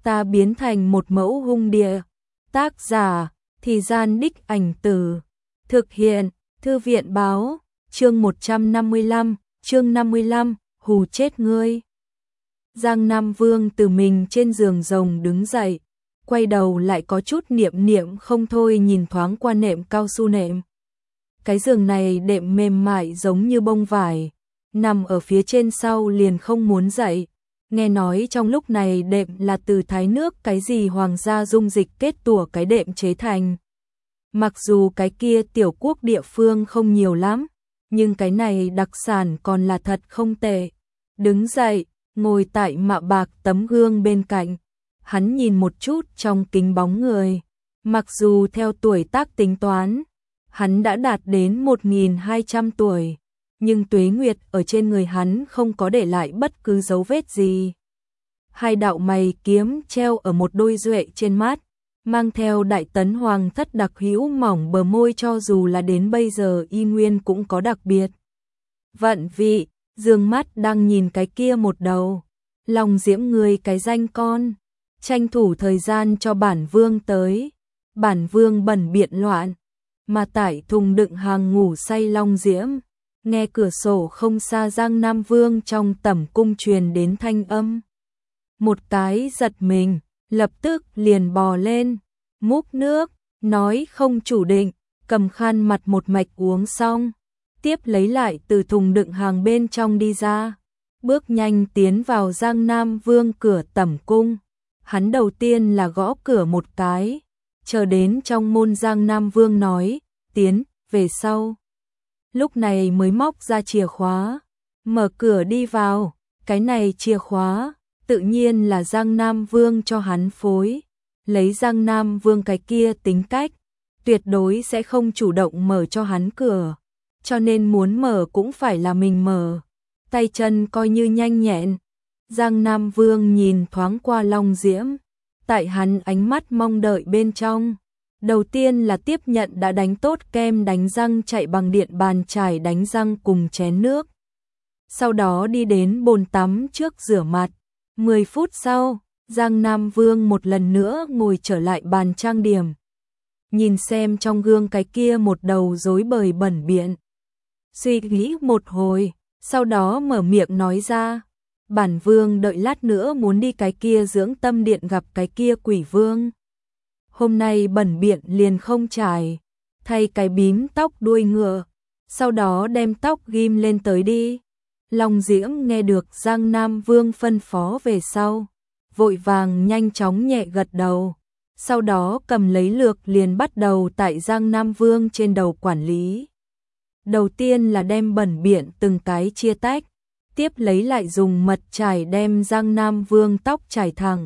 ta biến thành một mẫu hung địa. Tác giả, Thì Gian Đích Ảnh Tử. Thực hiện, Thư viện Báo. Chương 155, chương 55, hù chết ngươi. Giang Nam Vương từ mình trên giường rồng đứng dậy, quay đầu lại có chút niệm không thôi nhìn thoáng qua nệm cao su nệm. Cái giường này đệm mềm mại giống như bông vải, nằm ở phía trên sau liền không muốn dậy. Nghe nói trong lúc này đệm là từ thái nước cái gì hoàng gia dung dịch kết tủa cái đệm chế thành. Mặc dù cái kia tiểu quốc địa phương không nhiều lắm, nhưng cái này đặc sản còn là thật không tệ. Đứng dậy, ngồi tại mạ bạc tấm gương bên cạnh, hắn nhìn một chút trong kính bóng người. Mặc dù theo tuổi tác tính toán, hắn đã đạt đến 1200 tuổi, nhưng tuế nguyệt ở trên người hắn không có để lại bất cứ dấu vết gì. Hai đạo mày kiếm treo ở một đôi duệ trên mắt, mang theo đại tấn hoàng thất đặc hữu mỏng bờ môi, cho dù là đến bây giờ y nguyên cũng có đặc biệt. Vận vị, dương mắt đang nhìn cái kia một đầu. Lòng diễm người cái danh con, tranh thủ thời gian cho bản vương tới. Bản vương bẩn biện loạn, mà tải thùng đựng hàng ngủ say Long Diễm. Nghe cửa sổ không xa Giang Nam Vương trong tẩm cung truyền đến thanh âm. Một cái giật mình, lập tức liền bò lên, múc nước, nói không chủ định, cầm khăn mặt một mạch uống xong, tiếp lấy lại từ thùng đựng hàng bên trong đi ra, bước nhanh tiến vào Giang Nam Vương cửa tẩm cung. Hắn đầu tiên là gõ cửa một cái, chờ đến trong môn Giang Nam Vương nói, tiến, về sau. Lúc này mới móc ra chìa khóa, mở cửa đi vào. Cái này chìa khóa, tự nhiên là Giang Nam Vương cho hắn phối. Lấy Giang Nam Vương cái kia tính cách, tuyệt đối sẽ không chủ động mở cho hắn cửa, cho nên muốn mở cũng phải là mình mở. Tay chân coi như nhanh nhẹn. Giang Nam Vương nhìn thoáng qua Long Diễm, tại hắn ánh mắt mong đợi bên trong. Đầu tiên là tiếp nhận đã đánh tốt kem đánh răng chạy bằng điện bàn chải đánh răng cùng chén nước. Sau đó đi đến bồn tắm trước rửa mặt. 10 phút sau, Giang Nam Vương một lần nữa ngồi trở lại bàn trang điểm. Nhìn xem trong gương cái kia một đầu rối bời bẩn biện. Suy nghĩ một hồi, sau đó mở miệng nói ra. Bản vương đợi lát nữa muốn đi cái kia dưỡng tâm điện gặp cái kia quỷ vương. Hôm nay bẩn biện liền không trải, thay cái bím tóc đuôi ngựa, sau đó đem tóc ghim lên tới đi. Long Diễm nghe được Giang Nam Vương phân phó về sau, vội vàng nhanh chóng nhẹ gật đầu, sau đó cầm lấy lược liền bắt đầu tại Giang Nam Vương trên đầu quản lý. Đầu tiên là đem bẩn biện từng cái chia tách, tiếp lấy lại dùng mật chải đem Giang Nam Vương tóc chải thẳng.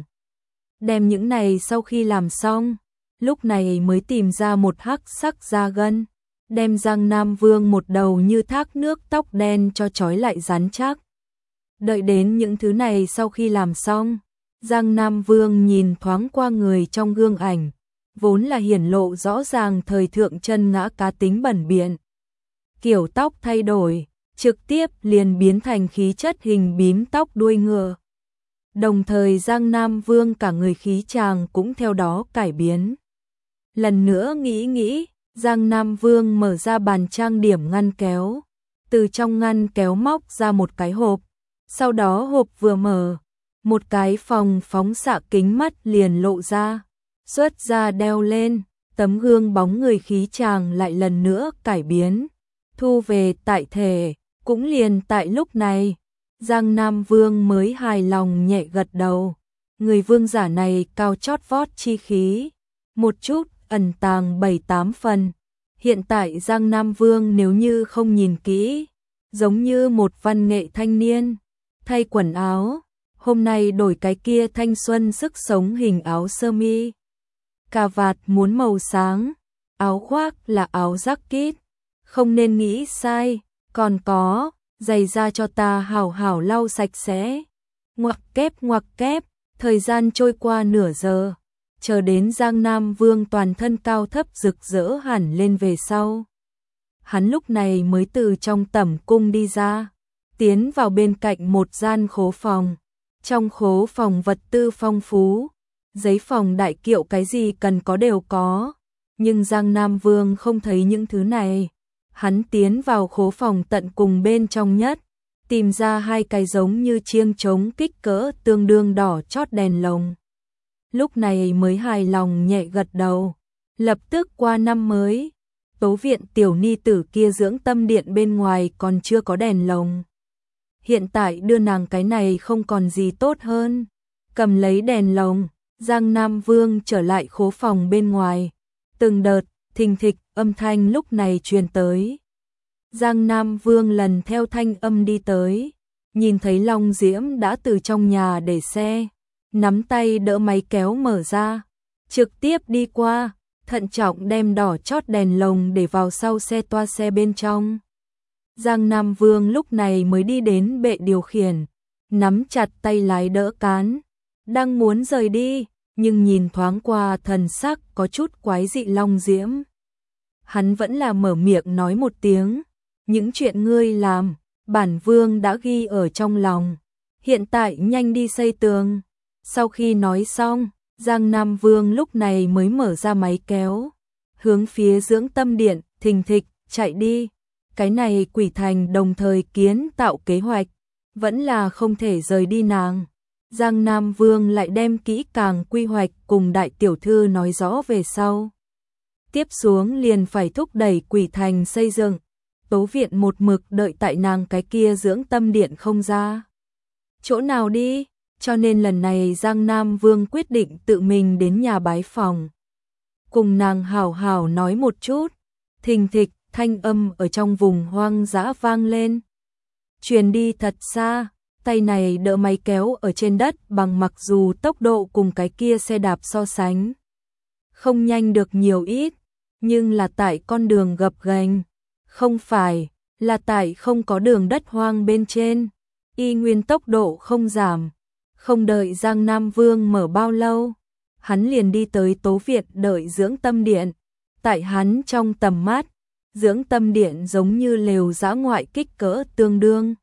Đem những này sau khi làm xong, lúc này mới tìm ra một hắc sắc da gân, đem Giang Nam Vương một đầu như thác nước tóc đen cho trói lại rắn chắc. Đợi đến những thứ này sau khi làm xong, Giang Nam Vương nhìn thoáng qua người trong gương ảnh, vốn là hiển lộ rõ ràng thời thượng chân ngã cá tính bẩn biện. Kiểu tóc thay đổi, trực tiếp liền biến thành khí chất hình bím tóc đuôi ngựa. Đồng thời Giang Nam Vương cả người khí chàng cũng theo đó cải biến. Lần nữa nghĩ, Giang Nam Vương mở ra bàn trang điểm ngăn kéo, từ trong ngăn kéo móc ra một cái hộp, sau đó hộp vừa mở, một cái phòng phóng xạ kính mắt liền lộ ra, xuất ra đeo lên, tấm gương bóng người khí chàng lại lần nữa cải biến, thu về tại thể. Cũng liền tại lúc này, Giang Nam Vương mới hài lòng nhẹ gật đầu. Người vương giả này cao chót vót chi khí, một chút ẩn tàng 7-8 phần. Hiện tại Giang Nam Vương nếu như không nhìn kỹ, giống như một văn nghệ thanh niên, thay quần áo, hôm nay đổi cái kia thanh xuân sức sống hình áo sơ mi. Cà vạt muốn màu sáng, áo khoác là áo jacket, không nên nghĩ sai. Còn có, giày da cho ta hảo hảo lau sạch sẽ. Ngoặc kép, thời gian trôi qua nửa giờ, chờ đến Giang Nam Vương toàn thân cao thấp rực rỡ hẳn lên về sau. Hắn lúc này mới từ trong tẩm cung đi ra, tiến vào bên cạnh một gian khố phòng. Trong khố phòng vật tư phong phú, giấy phòng đại kiệu cái gì cần có đều có. Nhưng Giang Nam Vương không thấy những thứ này. Hắn tiến vào khố phòng tận cùng bên trong nhất, tìm ra hai cái giống như chiêng trống kích cỡ tương đương đỏ chót đèn lồng. Lúc này mới hài lòng nhẹ gật đầu. Lập tức qua năm mới, Tố viện tiểu ni tử kia dưỡng tâm điện bên ngoài còn chưa có đèn lồng. Hiện tại đưa nàng cái này không còn gì tốt hơn. Cầm lấy đèn lồng, Giang Nam Vương trở lại khố phòng bên ngoài. Từng đợt, thình thịch, âm thanh lúc này truyền tới. Giang Nam Vương lần theo thanh âm đi tới, nhìn thấy Long Diễm đã từ trong nhà để xe, nắm tay đỡ máy kéo mở ra, trực tiếp đi qua, thận trọng đem đỏ chót đèn lồng để vào sau xe toa xe bên trong. Giang Nam Vương lúc này mới đi đến bệ điều khiển, nắm chặt tay lái đỡ cán, đang muốn rời đi, nhưng nhìn thoáng qua thần sắc có chút quái dị Long Diễm. Hắn vẫn là mở miệng nói một tiếng, những chuyện ngươi làm, bản vương đã ghi ở trong lòng, hiện tại nhanh đi xây tường. Sau khi nói xong, Giang Nam Vương lúc này mới mở ra máy kéo, hướng phía dưỡng tâm điện, thình thịch, chạy đi. Cái này Quỷ Thành đồng thời kiến tạo kế hoạch, vẫn là không thể rời đi nàng. Giang Nam Vương lại đem kỹ càng quy hoạch cùng đại tiểu thư nói rõ về sau. Tiếp xuống liền phải thúc đẩy Quỷ Thành xây dựng. Tố viện một mực đợi tại nàng cái kia dưỡng tâm điện không ra chỗ nào đi, cho nên lần này Giang Nam Vương quyết định tự mình đến nhà bái phòng. Cùng nàng hảo hảo nói một chút, thình thịch, thanh âm ở trong vùng hoang dã vang lên. Truyền đi thật xa, tay này đỡ máy kéo ở trên đất bằng, mặc dù tốc độ cùng cái kia xe đạp so sánh không nhanh được nhiều ít, nhưng là tại con đường gập ghềnh, không phải là tại không có đường đất hoang bên trên, y nguyên tốc độ không giảm. Không đợi Giang Nam Vương mở bao lâu, hắn liền đi tới Tố viện đợi dưỡng tâm điện. Tại hắn trong tầm mắt, dưỡng tâm điện giống như lều dã ngoại kích cỡ tương đương,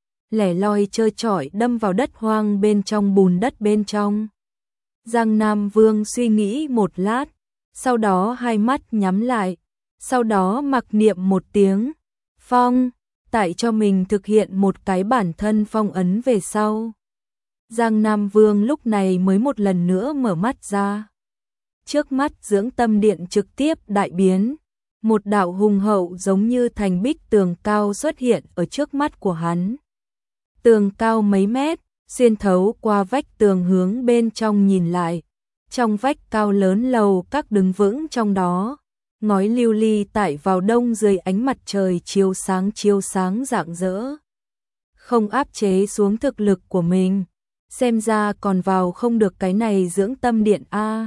lẻ loi trơ trọi đâm vào đất hoang bên trong bùn đất bên trong. Giang Nam Vương suy nghĩ một lát, sau đó hai mắt nhắm lại, sau đó mặc niệm một tiếng, phong, tại cho mình thực hiện một cái bản thân phong ấn về sau. Giang Nam Vương lúc này mới một lần nữa mở mắt ra. Trước mắt dưỡng tâm điện trực tiếp đại biến, một đạo hùng hậu giống như thành bích tường cao xuất hiện ở trước mắt của hắn. Tường cao mấy mét, xuyên thấu qua vách tường hướng bên trong nhìn lại. Trong vách cao lớn lầu các đứng vững trong đó, ngói lưu ly tại vào đông dưới ánh mặt trời chiếu sáng rạng rỡ. Không áp chế xuống thực lực của mình, xem ra còn vào không được cái này dưỡng tâm điện a.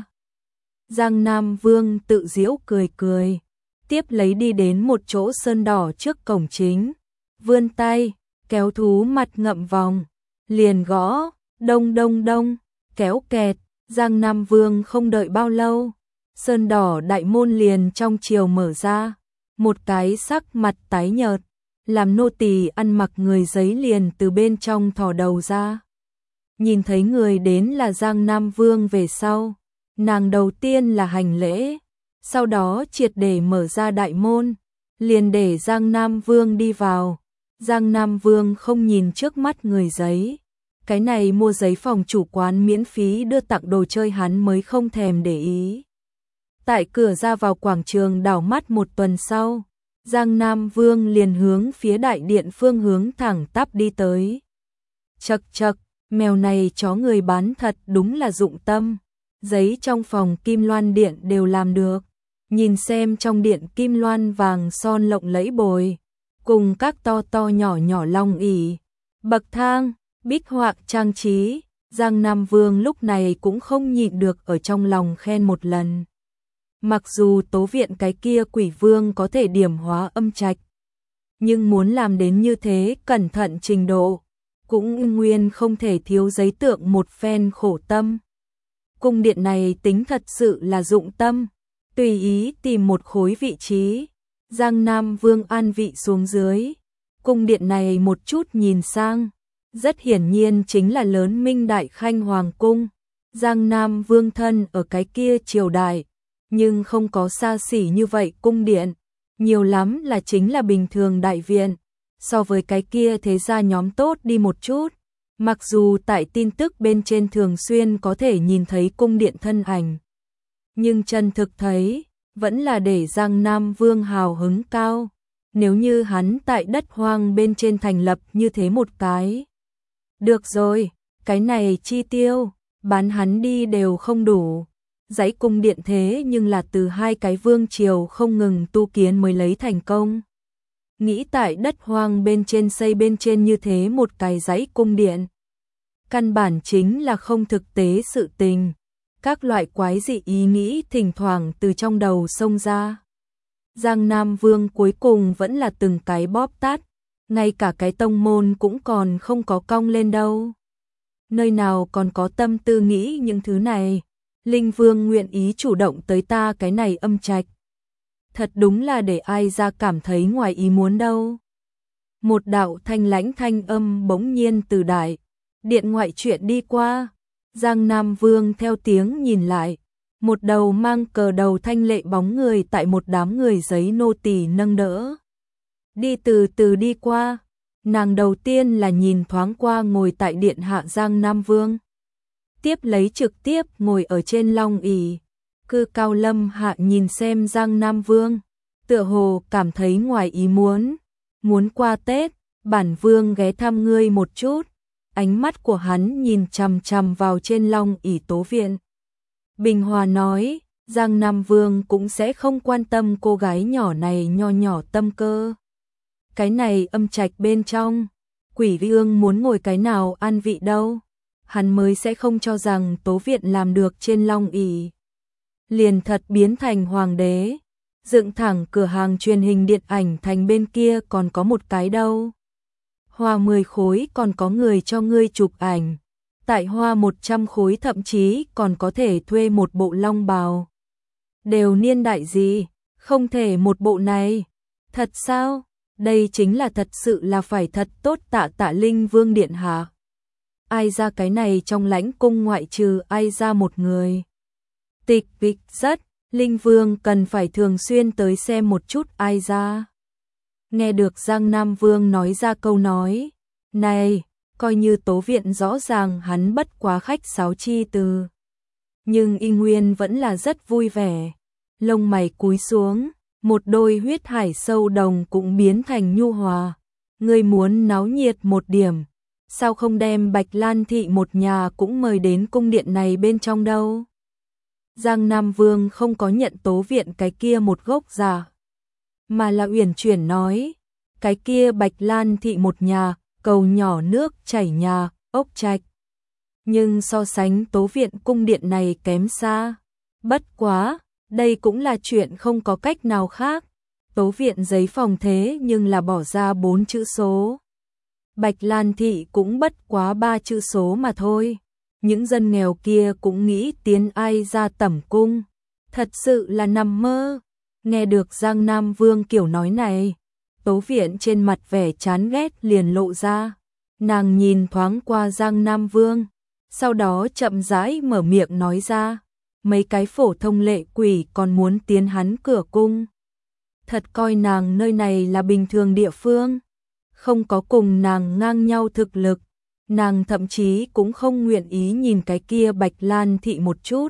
Giang Nam Vương tự giễu cười cười, tiếp lấy đi đến một chỗ sơn đỏ trước cổng chính, vươn tay, kéo thú mặt ngậm vòng, liền gõ, đông đông đông, kéo kẹt. Giang Nam Vương không đợi bao lâu, sơn đỏ đại môn liền trong chiều mở ra, một cái sắc mặt tái nhợt, làm nô tỳ ăn mặc người giấy liền từ bên trong thò đầu ra. Nhìn thấy người đến là Giang Nam Vương về sau, nàng đầu tiên là hành lễ, sau đó triệt để mở ra đại môn, liền để Giang Nam Vương đi vào. Giang Nam Vương không nhìn trước mắt người giấy, cái này mua giấy phòng chủ quán miễn phí đưa tặng đồ chơi hắn mới không thèm để ý. Tại cửa ra vào quảng trường đảo mắt một tuần sau, Giang Nam Vương liền hướng phía đại điện phương hướng thẳng tắp đi tới. Chậc chậc, mèo này chó người bán thật đúng là dụng tâm, giấy trong phòng kim loan điện đều làm được. Nhìn xem trong điện kim loan vàng son lộng lẫy bồi, cùng các to to nhỏ nhỏ long ỷ, bậc thang, bích họa trang trí, Giang Nam Vương lúc này cũng không nhịn được ở trong lòng khen một lần. Mặc dù Tố viện cái kia quỷ vương có thể điểm hóa âm trạch, nhưng muốn làm đến như thế cẩn thận trình độ, cũng nguyên không thể thiếu giấy tượng một phen khổ tâm. Cung điện này tính thật sự là dụng tâm, tùy ý tìm một khối vị trí, Giang Nam Vương an vị xuống dưới. Cung điện này một chút nhìn sang, rất hiển nhiên chính là lớn Minh Đại Khanh Hoàng Cung. Giang Nam Vương thân ở cái kia triều đại, nhưng không có xa xỉ như vậy cung điện, nhiều lắm là chính là bình thường đại viện, so với cái kia thế gia nhóm tốt đi một chút. Mặc dù tại tin tức bên trên thường xuyên có thể nhìn thấy cung điện thân ảnh, nhưng chân thực thấy, vẫn là để Giang Nam Vương hào hứng cao. Nếu như hắn tại đất hoang bên trên thành lập như thế một cái. Được rồi, cái này chi tiêu, bán hắn đi đều không đủ. Dãy cung điện thế nhưng là từ hai cái vương triều không ngừng tu kiến mới lấy thành công. Nghĩ tại đất hoang bên trên xây bên trên như thế một cái dãy cung điện. Căn bản chính là không thực tế sự tình. Các loại quái dị ý nghĩ thỉnh thoảng từ trong đầu xông ra. Giang Nam Vương cuối cùng vẫn là từng cái bóp tát, ngay cả cái tông môn cũng còn không có cong lên đâu. Nơi nào còn có tâm tư nghĩ những thứ này, Linh Vương nguyện ý chủ động tới ta cái này âm trạch. Thật đúng là để ai ra cảm thấy ngoài ý muốn đâu. Một đạo thanh lãnh thanh âm bỗng nhiên từ đại điện ngoại chuyện đi qua, Giang Nam Vương theo tiếng nhìn lại. Một đầu mang cờ đầu thanh lệ bóng người tại một đám người giấy nô tỳ nâng đỡ. Đi từ từ đi qua, nàng đầu tiên là nhìn thoáng qua ngồi tại điện hạ Giang Nam Vương. Tiếp lấy trực tiếp ngồi ở trên long ỷ. Cư cao lâm hạ nhìn xem Giang Nam Vương, tựa hồ cảm thấy ngoài ý muốn qua Tết, bản vương ghé thăm ngươi một chút. Ánh mắt của hắn nhìn chằm chằm vào trên long ỷ tố viện. Bình hòa nói, Giang Nam Vương cũng sẽ không quan tâm cô gái nhỏ này nho nhỏ tâm cơ. Cái này âm trạch bên trong, quỷ vương muốn ngồi cái nào an vị đâu, hắn mới sẽ không cho rằng tố viện làm được trên long ỷ. Liền thật biến thành hoàng đế, dựng thẳng cửa hàng truyền hình điện ảnh thành bên kia còn có một cái đâu. Hoa 10 khối còn có người cho ngươi chụp ảnh. Tại hoa 100 khối thậm chí còn có thể thuê một bộ long bào. Đều niên đại gì, không thể một bộ này. Thật sao? Đây chính là thật sự là phải thật tốt tạ Linh Vương điện hạ. Ai ra cái này trong lãnh cung ngoại trừ ai ra một người. Tịch vịch rất, Linh Vương cần phải thường xuyên tới xem một chút ai ra. Nghe được Giang Nam Vương nói ra câu nói này, coi như tố viện rõ ràng hắn bất quá khách sáo chi từ. Nhưng Y Nguyên vẫn là rất vui vẻ, lông mày cúi xuống, một đôi huyết hải sâu đồng cũng biến thành nhu hòa. Ngươi muốn náo nhiệt một điểm, sao không đem Bạch Lan thị một nhà cũng mời đến cung điện này bên trong đâu? Giang Nam Vương không có nhận tố viện cái kia một gốc giả, mà là uyển chuyển nói, cái kia Bạch Lan thị một nhà, cầu nhỏ nước chảy nhà, ốc trạch. Nhưng so sánh tố viện cung điện này kém xa. Bất quá, đây cũng là chuyện không có cách nào khác. Tố viện giấy phòng thế nhưng là bỏ ra 4 chữ số. Bạch Lan thị cũng bất quá 3 chữ số mà thôi. Những dân nghèo kia cũng nghĩ tiến ai ra tẩm cung. Thật sự là nằm mơ. Nghe được Giang Nam Vương kiểu nói này, tố viện trên mặt vẻ chán ghét liền lộ ra. Nàng nhìn thoáng qua Giang Nam Vương, sau đó chậm rãi mở miệng nói ra, mấy cái phổ thông lệ quỷ còn muốn tiến hắn cửa cung. Thật coi nàng nơi này là bình thường địa phương, không có cùng nàng ngang nhau thực lực, nàng thậm chí cũng không nguyện ý nhìn cái kia Bạch Lan thị một chút.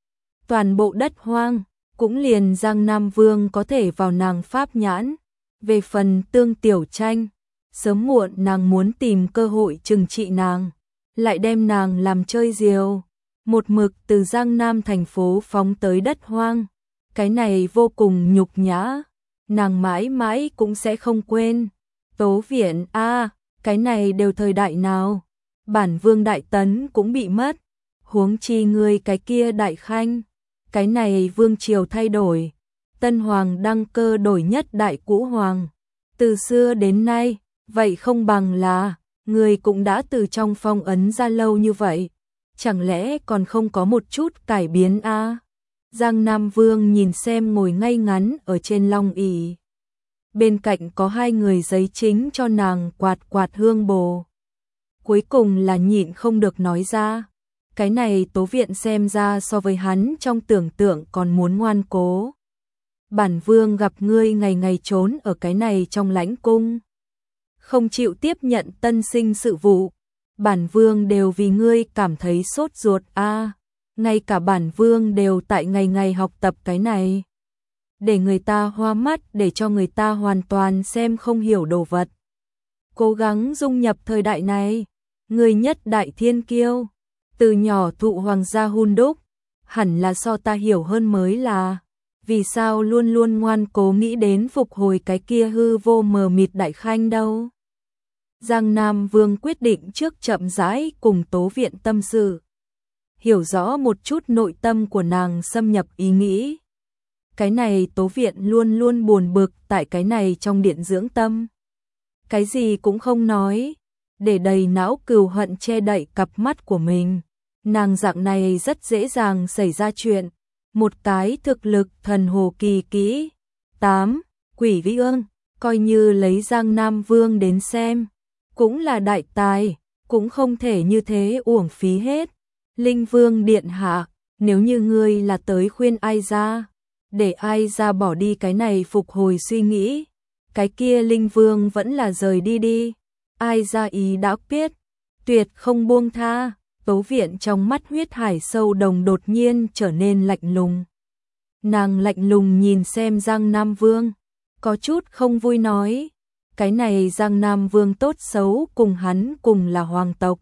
Toàn bộ đất hoang, cũng liền Giang Nam Vương có thể vào nàng pháp nhãn. Về phần Tương Tiểu Tranh, sớm muộn nàng muốn tìm cơ hội trừng trị nàng, lại đem nàng làm chơi diều, một mực từ Giang Nam thành phố phóng tới đất hoang. Cái này vô cùng nhục nhã, nàng mãi mãi cũng sẽ không quên. Tố viện cái này đều thời đại nào, bản vương Đại Tấn cũng bị mất, huống chi ngươi cái kia Đại Khanh. Cái này vương triều thay đổi, tân hoàng đăng cơ đổi nhất đại cũ hoàng. Từ xưa đến nay, vậy không bằng là, người cũng đã từ trong phong ấn ra lâu như vậy. Chẳng lẽ còn không có một chút cải biến Giang Nam Vương nhìn xem ngồi ngay ngắn ở trên long ỷ. Bên cạnh có hai người giấy chính cho nàng quạt hương bồ. Cuối cùng là nhịn không được nói ra. Cái này Tố Viện xem ra so với hắn trong tưởng tượng còn muốn ngoan cố. Bản vương gặp ngươi ngày ngày trốn ở cái này trong lãnh cung, không chịu tiếp nhận tân sinh sự vụ. Bản vương đều vì ngươi cảm thấy sốt ruột a. Ngay cả bản vương đều tại ngày ngày học tập cái này. Để người ta hoa mắt, để cho người ta hoàn toàn xem không hiểu đồ vật. Cố gắng dung nhập thời đại này. Ngươi nhất đại thiên kiêu, từ nhỏ thụ hoàng gia hun đúc, hẳn là so ta hiểu hơn mới là. Vì sao luôn luôn ngoan cố nghĩ đến phục hồi cái kia hư vô mờ mịt đại khanh đâu? Giang Nam Vương quyết định trước chậm rãi cùng Tố Viện tâm sự, hiểu rõ một chút nội tâm của nàng xâm nhập ý nghĩ. Cái này Tố Viện luôn luôn buồn bực tại cái này trong điện dưỡng tâm. Cái gì cũng không nói, để đầy não cừu hận che đậy cặp mắt của mình. Nàng dạng này rất dễ dàng xảy ra chuyện. Một cái thực lực thần hồ kỳ kỹ. 8. Quỷ Vi Ương, coi như lấy Giang Nam Vương đến xem, cũng là đại tài, cũng không thể như thế uổng phí hết. Linh Vương điện hạ, nếu như ngươi là tới khuyên ai ra, để ai ra bỏ đi cái này phục hồi suy nghĩ, cái kia Linh Vương vẫn là rời đi đi. Ai ra ý đã quyết, tuyệt không buông tha. Tố Viện trong mắt huyết hải sâu đồng đột nhiên trở nên lạnh lùng. Nàng lạnh lùng nhìn xem Giang Nam Vương, có chút không vui nói, cái này Giang Nam Vương tốt xấu cùng hắn cùng là hoàng tộc,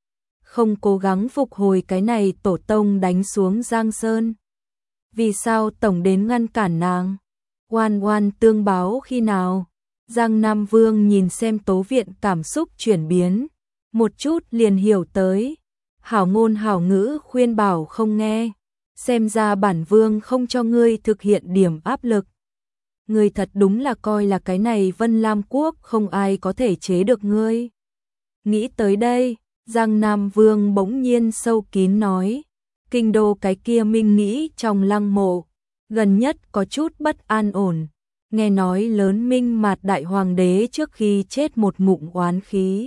không cố gắng phục hồi cái này tổ tông đánh xuống Giang Sơn. Vì sao tổng đến ngăn cản nàng? Oan oan tương báo khi nào? Giang Nam Vương nhìn xem Tố Viện cảm xúc chuyển biến, một chút liền hiểu tới. Hảo ngôn hảo ngữ khuyên bảo không nghe, xem ra bản vương không cho ngươi thực hiện điểm áp lực. Ngươi thật đúng là coi là cái này Vân Lam Quốc không ai có thể chế được ngươi. Nghĩ tới đây, Giang Nam Vương bỗng nhiên sâu kín nói, kinh đô cái kia Minh nghĩ trong lăng mộ, gần nhất có chút bất an ổn, nghe nói lớn Minh Mạt đại hoàng đế trước khi chết một ngụm oán khí,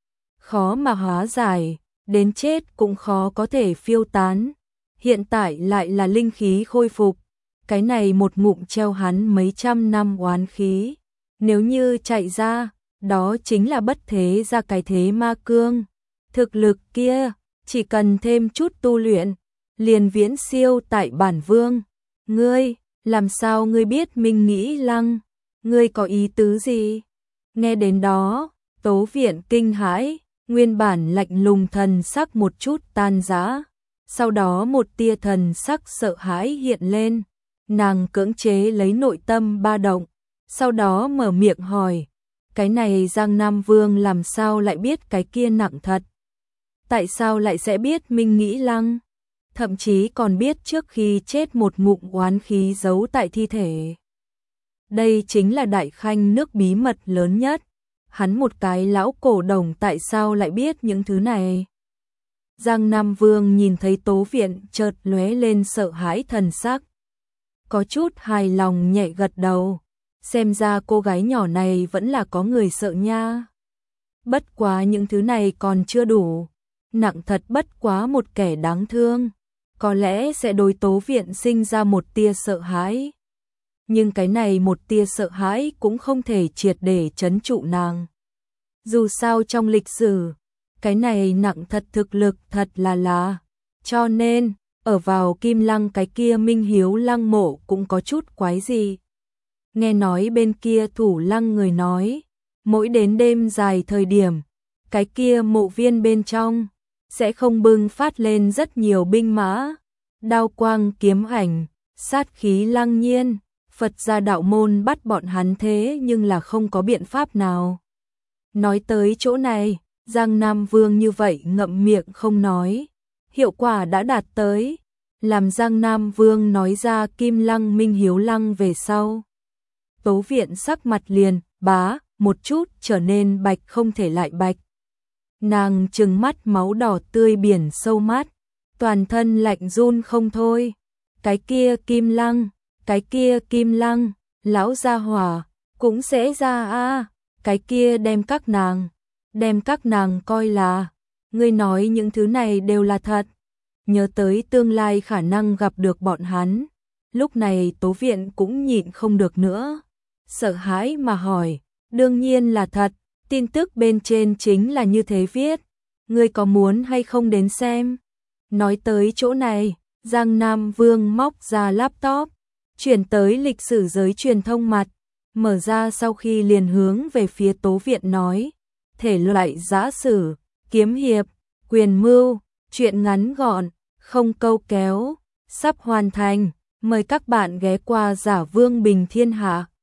khó mà hóa giải. Đến chết cũng khó có thể phiêu tán, hiện tại lại là linh khí khôi phục, cái này một ngụm treo hắn mấy trăm năm oán khí, nếu như chạy ra, đó chính là bất thế ra cái thế ma cương, thực lực kia, chỉ cần thêm chút tu luyện, liền viễn siêu tại bản vương. Ngươi, làm sao ngươi biết mình nghĩ lăng, ngươi có ý tứ gì? Nghe đến đó, Tố Viện kinh hãi. Nguyên bản lạnh lùng thần sắc một chút tan rã, sau đó một tia thần sắc sợ hãi hiện lên, nàng cưỡng chế lấy nội tâm ba động, sau đó mở miệng hỏi, cái này Giang Nam Vương làm sao lại biết cái kia nặng thật? Tại sao lại sẽ biết Minh Nghĩ Lăng? Thậm chí còn biết trước khi chết một ngụm oán khí giấu tại thi thể. Đây chính là đại khanh nước bí mật lớn nhất. Hắn một cái lão cổ đồng tại sao lại biết những thứ này? Giang Nam Vương nhìn thấy Tố Viện chợt lóe lên sợ hãi thần sắc. Có chút hài lòng nhẹ gật đầu. Xem ra cô gái nhỏ này vẫn là có người sợ nha. Bất quá những thứ này còn chưa đủ. Nặng thật bất quá một kẻ đáng thương. Có lẽ sẽ đối Tố Viện sinh ra một tia sợ hãi. Nhưng cái này một tia sợ hãi cũng không thể triệt để trấn trụ nàng. Dù sao trong lịch sử, cái này nặng thật thực lực thật là. Cho nên, ở vào Kim Lăng cái kia Minh Hiếu Lăng mộ cũng có chút quái gì. Nghe nói bên kia thủ lăng người nói, mỗi đến đêm dài thời điểm, cái kia mộ viên bên trong, sẽ không bưng phát lên rất nhiều binh mã, đao quang kiếm ảnh, sát khí lăng nhiên. Phật gia đạo môn bắt bọn hắn thế nhưng là không có biện pháp nào. Nói tới chỗ này, Giang Nam Vương như vậy ngậm miệng không nói. Hiệu quả đã đạt tới, làm Giang Nam Vương nói ra Kim Lăng Minh Hiếu Lăng về sau. Tố Viện sắc mặt liền, bá, một chút trở nên bạch không thể lại bạch. Nàng trừng mắt máu đỏ tươi biển sâu mát, toàn thân lạnh run không thôi. Cái kia Kim Lăng, cái kia Kim Lăng, lão gia hỏa, cũng sẽ ra a, cái kia đem các nàng coi là, ngươi nói những thứ này đều là thật, nhớ tới tương lai khả năng gặp được bọn hắn. Lúc này Tố Viện cũng nhịn không được nữa, sợ hãi mà hỏi, đương nhiên là thật, tin tức bên trên chính là như thế viết, ngươi có muốn hay không đến xem? Nói tới chỗ này, Giang Nam Vương móc ra laptop, chuyển tới lịch sử giới truyền thông mặt, mở ra sau khi liền hướng về phía Tố Viện nói, thể loại giã sử, kiếm hiệp, quyền mưu, truyện ngắn gọn, không câu kéo, sắp hoàn thành, mời các bạn ghé qua Giả Vương Bình Thiên Hạ.